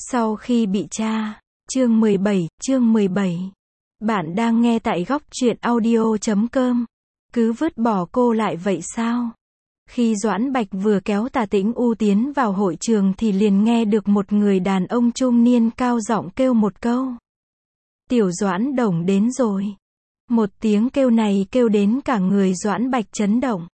Sau khi bị tra. Chương 17. Bạn đang nghe tại góc truyện audio.com. Cứ vứt bỏ cô lại vậy sao? Khi Doãn Bạch vừa kéo Tả Tĩnh U tiến vào hội trường thì liền nghe được một người đàn ông trung niên cao giọng kêu một câu. Tiểu Doãn Đồng đến rồi. Một tiếng kêu này kêu đến cả người Doãn Bạch chấn động.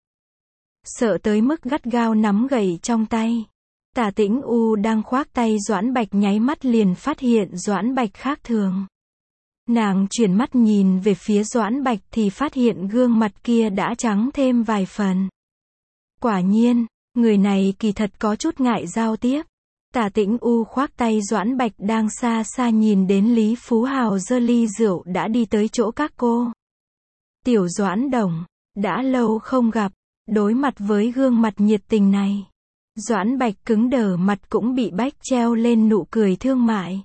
Sợ tới mức gắt gao nắm gậy trong tay. Tả Tĩnh U đang khoác tay Doãn Bạch nháy mắt liền phát hiện Doãn Bạch khác thường. Nàng chuyển mắt nhìn về phía Doãn Bạch thì phát hiện gương mặt kia đã trắng thêm vài phần. Quả nhiên, người này kỳ thật có chút ngại giao tiếp. Tả Tĩnh U khoác tay Doãn Bạch đang xa xa nhìn đến Lý Phú Hào giơ ly rượu đã đi tới chỗ các cô. Tiểu Doãn Đồng, đã lâu không gặp, đối mặt với gương mặt nhiệt tình này. Doãn Bạch cứng đờ mặt cũng bị bách treo lên nụ cười thương mại.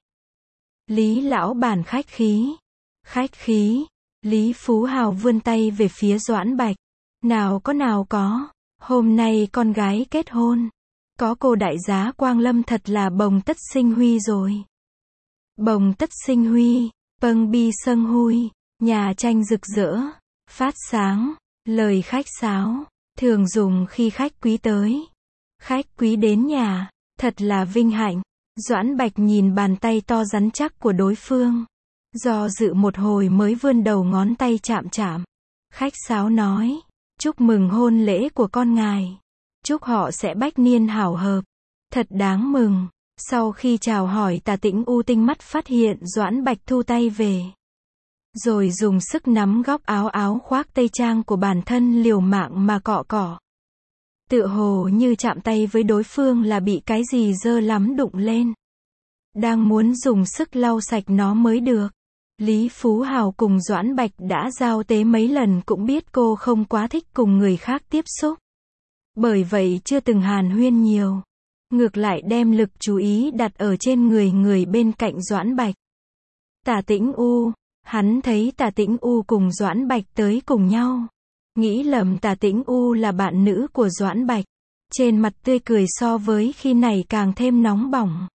Lý lão bản khách khí. Khách khí. Lý Phú Hào vươn tay về phía Doãn Bạch. Nào có. Hôm nay con gái kết hôn. Có cô đại giá Quang Lâm thật là bồng tất sinh huy rồi. Bồng tất sinh huy. Pâng bi sâng huy. Nhà tranh rực rỡ. Phát sáng. Lời khách sáo. Thường dùng khi khách quý tới. Khách quý đến nhà, thật là vinh hạnh. Doãn Bạch nhìn bàn tay to rắn chắc của đối phương. Do dự một hồi mới vươn đầu ngón tay chạm chạm. Khách sáo nói, chúc mừng hôn lễ của con ngài. Chúc họ sẽ bách niên hảo hợp. Thật đáng mừng. Sau khi chào hỏi Tả Tĩnh U tinh mắt phát hiện Doãn Bạch thu tay về. Rồi dùng sức nắm góc áo khoác tây trang của bản thân liều mạng mà cọ. Tựa hồ như chạm tay với đối phương là bị cái gì dơ lắm đụng lên. Đang muốn dùng sức lau sạch nó mới được. Lý Phú Hào cùng Doãn Bạch đã giao tế mấy lần cũng biết cô không quá thích cùng người khác tiếp xúc. Bởi vậy chưa từng hàn huyên nhiều. Ngược lại đem lực chú ý đặt ở trên người bên cạnh Doãn Bạch. Tả Tĩnh U. Hắn thấy Tả Tĩnh U cùng Doãn Bạch tới cùng nhau. Nghĩ lầm Tả Tĩnh U là bạn nữ của Doãn Bạch. Trên mặt tươi cười so với khi này càng thêm nóng bỏng.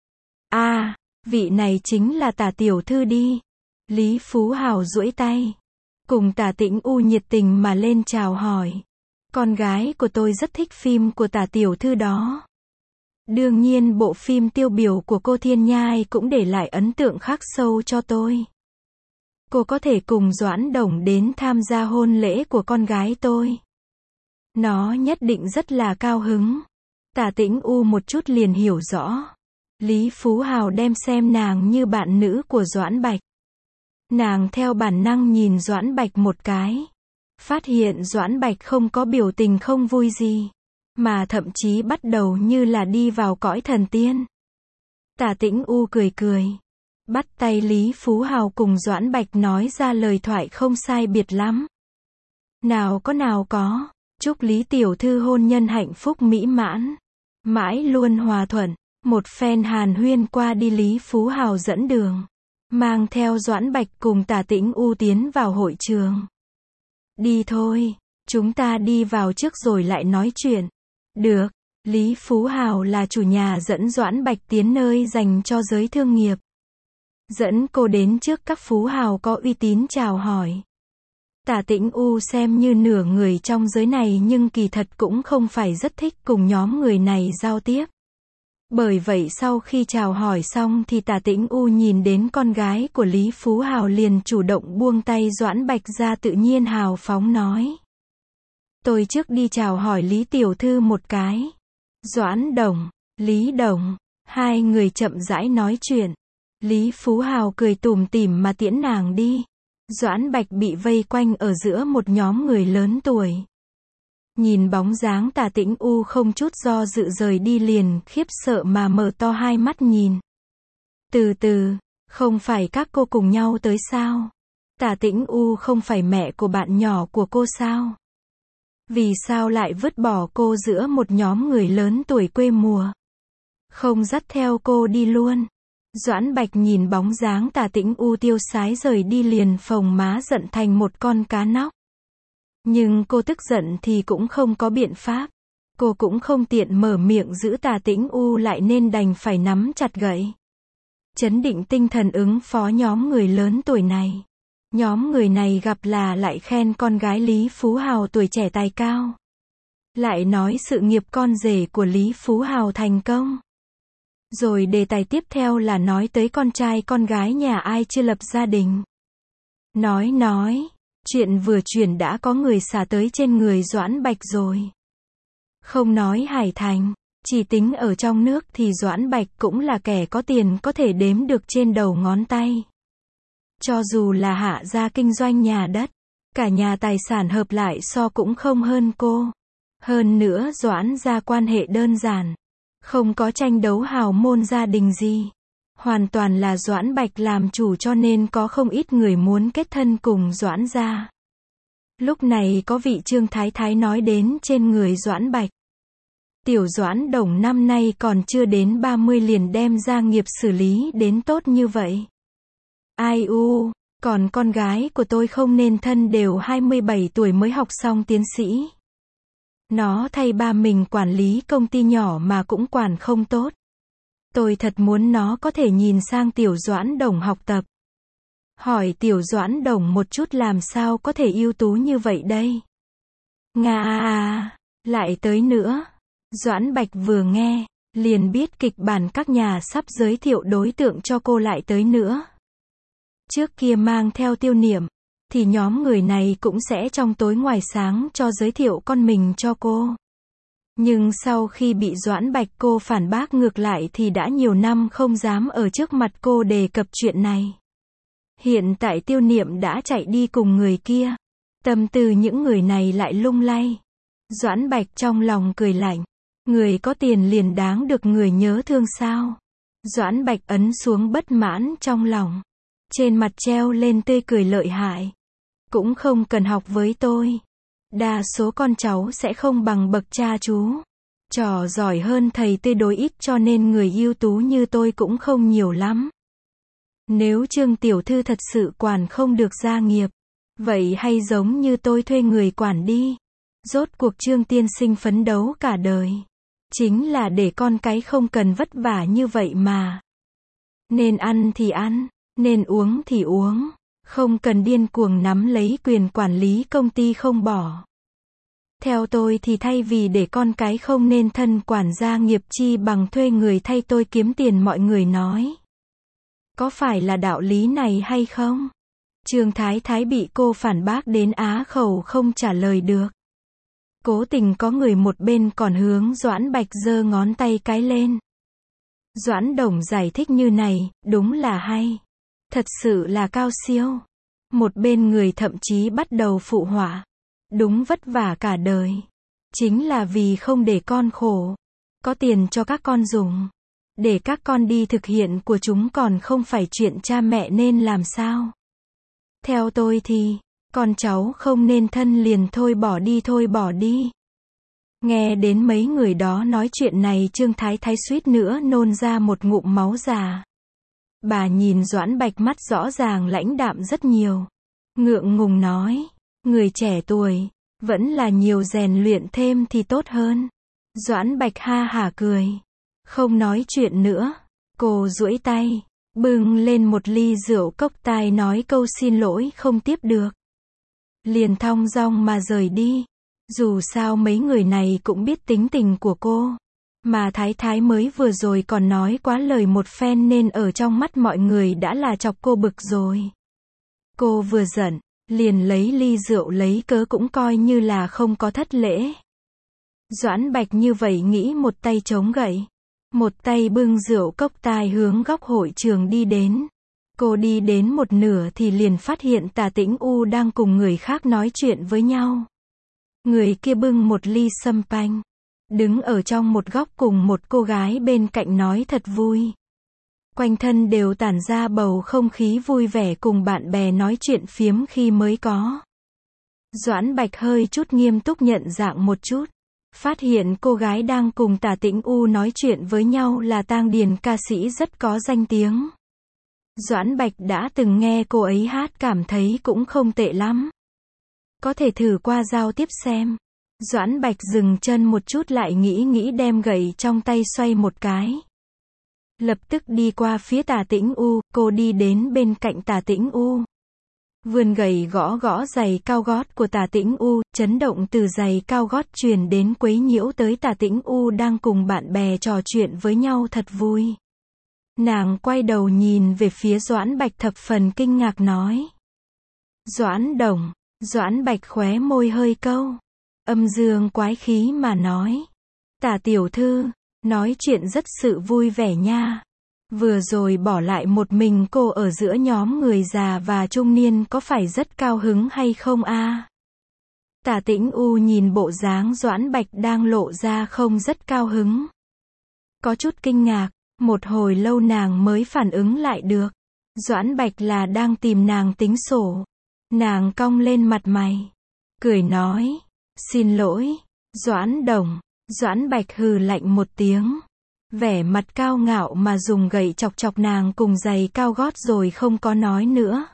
Vị này chính là Tả tiểu thư đi. Lý Phú Hào duỗi tay. Cùng Tả Tĩnh U nhiệt tình mà lên chào hỏi. Con gái của tôi rất thích phim của Tả tiểu thư đó. Đương nhiên bộ phim tiêu biểu của cô Thiên Nhai cũng để lại ấn tượng khắc sâu cho tôi. Cô có thể cùng Doãn Đồng đến tham gia hôn lễ của con gái tôi. Nó nhất định rất là cao hứng. Tả Tĩnh U một chút liền hiểu rõ. Lý Phú Hào đem xem nàng như bạn nữ của Doãn Bạch. Nàng theo bản năng nhìn Doãn Bạch một cái. Phát hiện Doãn Bạch không có biểu tình không vui gì. Mà thậm chí bắt đầu như là đi vào cõi thần tiên. Tả Tĩnh U cười. Bắt tay Lý Phú Hào cùng Doãn Bạch nói ra lời thoại không sai biệt lắm. Nào có. Chúc Lý tiểu thư hôn nhân hạnh phúc mỹ mãn. Mãi luôn hòa thuận. Một phen hàn huyên qua đi Lý Phú Hào dẫn đường. Mang theo Doãn Bạch cùng Tả Tĩnh U tiến vào hội trường. Đi thôi. Chúng ta đi vào trước rồi lại nói chuyện. Được. Lý Phú Hào là chủ nhà dẫn Doãn Bạch tiến nơi dành cho giới thương nghiệp. Dẫn cô đến trước các phú hào có uy tín chào hỏi. Tả Tĩnh U xem như nửa người trong giới này nhưng kỳ thật cũng không phải rất thích cùng nhóm người này giao tiếp. Bởi vậy sau khi chào hỏi xong thì Tả Tĩnh U nhìn đến con gái của Lý Phú Hào liền chủ động buông tay Doãn Bạch ra tự nhiên hào phóng nói. Tôi trước đi chào hỏi Lý tiểu thư một cái. Doãn Đồng, Lý Đồng, hai người chậm rãi nói chuyện. Lý Phú Hào cười tủm tỉm mà tiễn nàng đi. Doãn Bạch bị vây quanh ở giữa một nhóm người lớn tuổi. Nhìn bóng dáng Tả Tĩnh U không chút do dự rời đi liền khiếp sợ mà mở to hai mắt nhìn. Từ, không phải các cô cùng nhau tới sao? Tả Tĩnh U không phải mẹ của bạn nhỏ của cô sao? Vì sao lại vứt bỏ cô giữa một nhóm người lớn tuổi quê mùa? Không dắt theo cô đi luôn. Doãn Bạch nhìn bóng dáng Tả Tĩnh U tiêu sái rời đi liền phồng má giận thành một con cá nóc. Nhưng cô tức giận thì cũng không có biện pháp. Cô cũng không tiện mở miệng giữ Tả Tĩnh U lại nên đành phải nắm chặt gậy. trấn định tinh thần ứng phó nhóm người lớn tuổi này. Nhóm người này gặp là lại khen con gái Lý Phú Hào tuổi trẻ tài cao. Lại nói sự nghiệp con rể của Lý Phú Hào thành công. Rồi đề tài tiếp theo là nói tới con trai con gái nhà ai chưa lập gia đình. Nói, chuyện vừa chuyển đã có người xả tới trên người Doãn Bạch rồi. Không nói Hải Thành, chỉ tính ở trong nước thì Doãn Bạch cũng là kẻ có tiền có thể đếm được trên đầu ngón tay. Cho dù là Hạ gia kinh doanh nhà đất, cả nhà tài sản hợp lại so cũng không hơn cô. Hơn nữa Doãn gia quan hệ đơn giản, không có tranh đấu hào môn gia đình gì. Hoàn toàn là Doãn Bạch làm chủ cho nên có không ít người muốn kết thân cùng Doãn gia. Lúc này có vị Trương Thái Thái nói đến trên người Doãn Bạch. Tiểu Doãn Đồng năm nay còn chưa đến 30 liền đem gia nghiệp xử lý đến tốt như vậy. Ai u, còn con gái của tôi không nên thân đều 27 tuổi mới học xong tiến sĩ. Nó thay ba mình quản lý công ty nhỏ mà cũng quản không tốt. Tôi thật muốn nó có thể nhìn sang Tiểu Doãn Đồng học tập. Hỏi Tiểu Doãn Đồng một chút làm sao có thể ưu tú như vậy đây? Nga à, lại tới nữa. Doãn Bạch vừa nghe, liền biết kịch bản các nhà sắp giới thiệu đối tượng cho cô lại tới nữa. Trước kia mang theo Tiêu Niệm, thì nhóm người này cũng sẽ trong tối ngoài sáng cho giới thiệu con mình cho cô. Nhưng sau khi bị Doãn Bạch cô phản bác ngược lại thì đã nhiều năm không dám ở trước mặt cô đề cập chuyện này. Hiện tại Tiêu Niệm đã chạy đi cùng người kia. Tâm tư những người này lại lung lay. Doãn Bạch trong lòng cười lạnh. Người có tiền liền đáng được người nhớ thương sao? Doãn Bạch ấn xuống bất mãn trong lòng. Trên mặt treo lên tươi cười lợi hại. Cũng không cần học với tôi. Đa số con cháu sẽ không bằng bậc cha chú. Trò giỏi hơn thầy tương đối ít cho nên người ưu tú như tôi cũng không nhiều lắm. Nếu Trương tiểu thư thật sự quản không được gia nghiệp, vậy hay giống như tôi thuê người quản đi. Rốt cuộc Trương tiên sinh phấn đấu cả đời, chính là để con cái không cần vất vả như vậy mà. Nên ăn thì ăn, nên uống thì uống, không cần điên cuồng nắm lấy quyền quản lý công ty không bỏ. Theo tôi thì thay vì để con cái không nên thân quản gia nghiệp chi bằng thuê người thay tôi kiếm tiền, mọi người nói. Có phải là đạo lý này hay không? Trương Thái Thái bị cô phản bác đến á khẩu không trả lời được. Cố tình có người một bên còn hướng Doãn Bạch giơ ngón tay cái lên. Doãn Đồng giải thích như này, đúng là hay. Thật sự là cao siêu. Một bên người thậm chí bắt đầu phụ họa. Đúng vất vả cả đời. Chính là vì không để con khổ. Có tiền cho các con dùng. Để các con đi thực hiện của chúng còn không phải chuyện cha mẹ nên làm sao. Theo tôi thì, con cháu không nên thân liền thôi bỏ đi. Nghe đến mấy người đó nói chuyện này Trương Thái Thái suýt nữa nôn ra một ngụm máu già. Bà nhìn Doãn Bạch mắt rõ ràng lãnh đạm rất nhiều. Ngượng ngùng nói, người trẻ tuổi, vẫn là nhiều rèn luyện thêm thì tốt hơn. Doãn Bạch ha hả cười. Không nói chuyện nữa. Cô duỗi tay, bưng lên một ly rượu cốc tai nói câu xin lỗi không tiếp được. Liền thong dong mà rời đi. Dù sao mấy người này cũng biết tính tình của cô. Mà Thái Thái mới vừa rồi còn nói quá lời một phen nên ở trong mắt mọi người đã là chọc cô bực rồi. Cô vừa giận, liền lấy ly rượu lấy cớ cũng coi như là không có thất lễ. Doãn Bạch như vậy nghĩ, một tay chống gậy, một tay bưng rượu cốc tai hướng góc hội trường đi đến. Cô đi đến một nửa thì liền phát hiện Tả Tĩnh U đang cùng người khác nói chuyện với nhau. Người kia bưng một ly sâm panh, đứng ở trong một góc cùng một cô gái bên cạnh nói thật vui. Quanh thân đều tản ra bầu không khí vui vẻ cùng bạn bè nói chuyện phiếm khi mới có. Doãn Bạch hơi chút nghiêm túc nhận dạng một chút. Phát hiện cô gái đang cùng Tả Tĩnh U nói chuyện với nhau là Tang Điền, ca sĩ rất có danh tiếng. Doãn Bạch đã từng nghe cô ấy hát cảm thấy cũng không tệ lắm. Có thể thử qua giao tiếp xem. Doãn Bạch dừng chân một chút lại nghĩ đem gậy trong tay xoay một cái. Lập tức đi qua phía Tả Tĩnh U, cô đi đến bên cạnh Tả Tĩnh U. Vươn gậy gõ gõ giày cao gót của Tả Tĩnh U, chấn động từ giày cao gót truyền đến quấy nhiễu tới Tả Tĩnh U đang cùng bạn bè trò chuyện với nhau thật vui. Nàng quay đầu nhìn về phía Doãn Bạch thập phần kinh ngạc nói. Doãn Đồng, Doãn Bạch khóe môi hơi câu. Âm dương quái khí mà nói. Tả tiểu thư, nói chuyện rất sự vui vẻ nha. Vừa rồi bỏ lại một mình cô ở giữa nhóm người già và trung niên có phải rất cao hứng hay không a? Tả Tĩnh U nhìn bộ dáng Doãn Bạch đang lộ ra không rất cao hứng. Có chút kinh ngạc, một hồi lâu nàng mới phản ứng lại được. Doãn Bạch là đang tìm nàng tính sổ. Nàng cong lên mặt mày, cười nói, xin lỗi, Doãn Đồng. Doãn Bạch hừ lạnh một tiếng, vẻ mặt cao ngạo mà dùng gậy chọc chọc nàng cùng giày cao gót rồi không có nói nữa.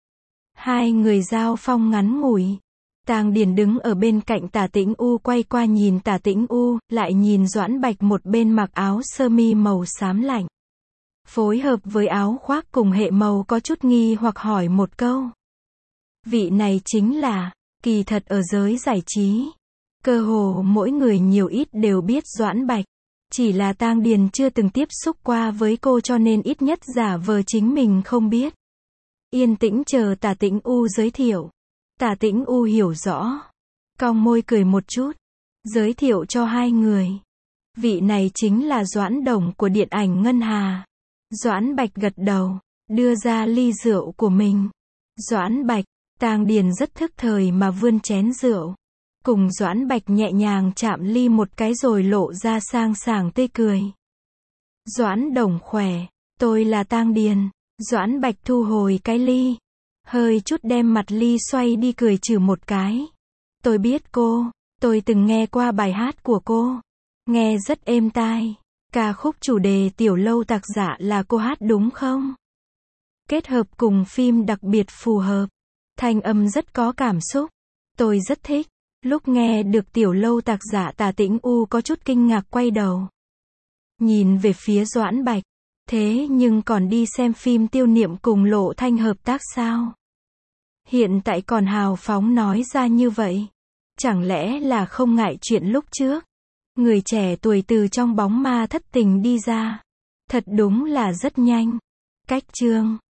Hai người giao phong ngắn ngủi. Tang Điền đứng ở bên cạnh Tả Tĩnh U quay qua nhìn Tả Tĩnh U, lại nhìn Doãn Bạch một bên mặc áo sơ mi màu xám lạnh. Phối hợp với áo khoác cùng hệ màu có chút nghi hoặc hỏi một câu. Vị này chính là, kỳ thật ở giới giải trí. Cơ hồ mỗi người nhiều ít đều biết Doãn Bạch. Chỉ là Tang Điền chưa từng tiếp xúc qua với cô cho nên ít nhất giả vờ chính mình không biết. Yên tĩnh chờ Tả Tĩnh U giới thiệu. Tả Tĩnh U hiểu rõ. Cong môi cười một chút. Giới thiệu cho hai người. Vị này chính là Doãn Đồng của điện ảnh Ngân Hà. Doãn Bạch gật đầu, đưa ra ly rượu của mình. Doãn Bạch, Tang Điền rất thức thời mà vươn chén rượu. Cùng Doãn Bạch nhẹ nhàng chạm ly một cái rồi lộ ra sang sảng tươi cười. Doãn Đồng khỏe, tôi là Tang Điền. Doãn Bạch thu hồi cái ly. Hơi chút đem mặt ly xoay đi cười trừ một cái. Tôi biết cô, tôi từng nghe qua bài hát của cô. Nghe rất êm tai. Ca khúc chủ đề Tiểu Lâu tác giả là cô hát đúng không? Kết hợp cùng phim đặc biệt phù hợp. Thanh âm rất có cảm xúc. Tôi rất thích. Lúc nghe được Tiểu Lâu tác giả Tả Tĩnh U có chút kinh ngạc quay đầu. Nhìn về phía Doãn Bạch. Thế nhưng còn đi xem phim Tiêu Niệm cùng Lộ Thanh hợp tác sao? Hiện tại còn hào phóng nói ra như vậy. Chẳng lẽ là không ngại chuyện lúc trước? Người trẻ tuổi từ trong bóng ma thất tình đi ra. Thật đúng là rất nhanh. Cách chương